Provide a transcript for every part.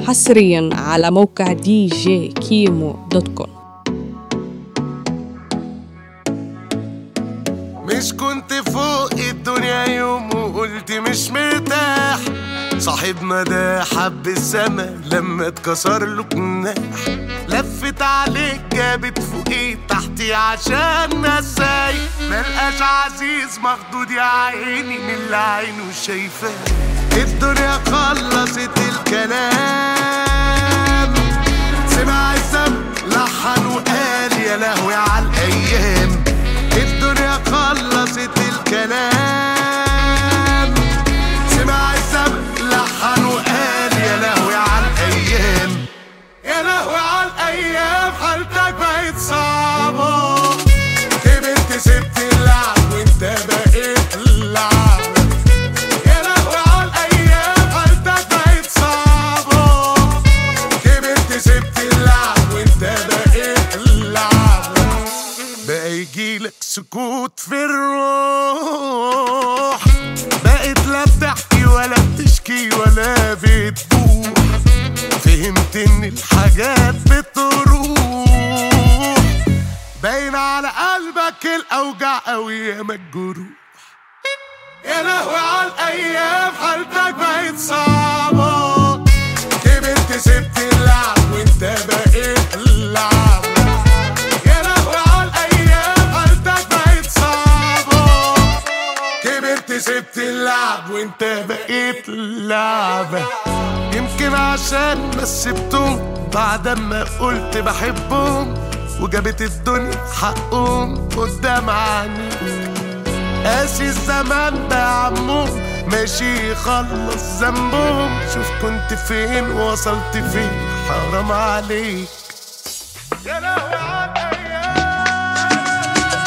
حصريا على موقع djkimo.com. مش كنت فوق الدنيا يوم وقلت مش مرتاح، صاحب مدى حب السما لما اتكسر له جناح، لفت عليك جابت فوقيه تحتي عشان نساي، ملقاش عزيز مخدود يا عيني من اللي عينه شايفاه. الدنيا خلصت الكلام، سمع السم لحن وقال يا لهوي على الايام. الدنيا خلصت الكلام، سمع السم لحن وقال يا لهوي على الايام. يا لهوي على الايام، حالتك بقت صعبة، كبرت سبت اللعب وانت بقيت اللعب. يا لهوي على الايام، حالتك بقت صعبة، كبرت سبت اللعب وانت بقيت اللعب. بقى يجيلك سكوت في الروح، بقيت لا بتحكي ولا بتشكي ولا بتبوح، فهمت ان الحاجات بتروح، باين على قلبك الاوجع قوي يا مجروح. يا لهوي على الايام، حالتك بقت صعبة، كبرت سبت اللعب وانت بقيت اللعب. يا لهوي على الايام، حالتك بقت صعبة، كبرت سبت اللعب وانت بقيت اللعبة. يمكن عشان ما سبتهم بعد ما قلت بحبهم، وجابت الدنيا حقهم قدام عينيهم. قاسي الزمان ده عمهم ماشي يخلص ذنبهم، شوف كنت فين ووصلت فين، حرام عليك. يا لهوي على الايام،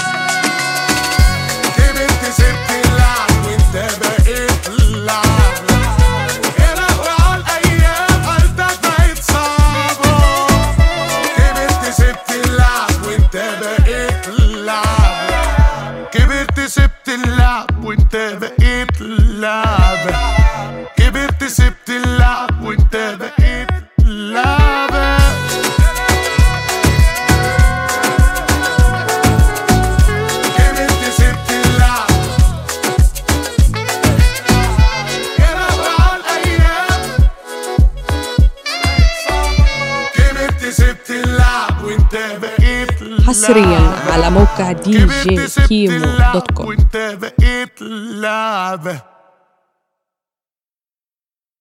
كبرت سبت اللعب وانت بقيت اللعب. يا لهوي على الايام، حالتك بقت صعبة، كبرت سبت اللعب وانت بقيت اللعب. كبرت سبت اللعب وانت بقيت اللعب. كبرت سبت اللعب وانت بقيت اللعبة. كبرت سبت اللعب. يا لهوي على الايام، كبرت سبت اللعب وانت بقيت اللعبة. حصريا على موقع djkimo.com. وانت بقيت اللعبة.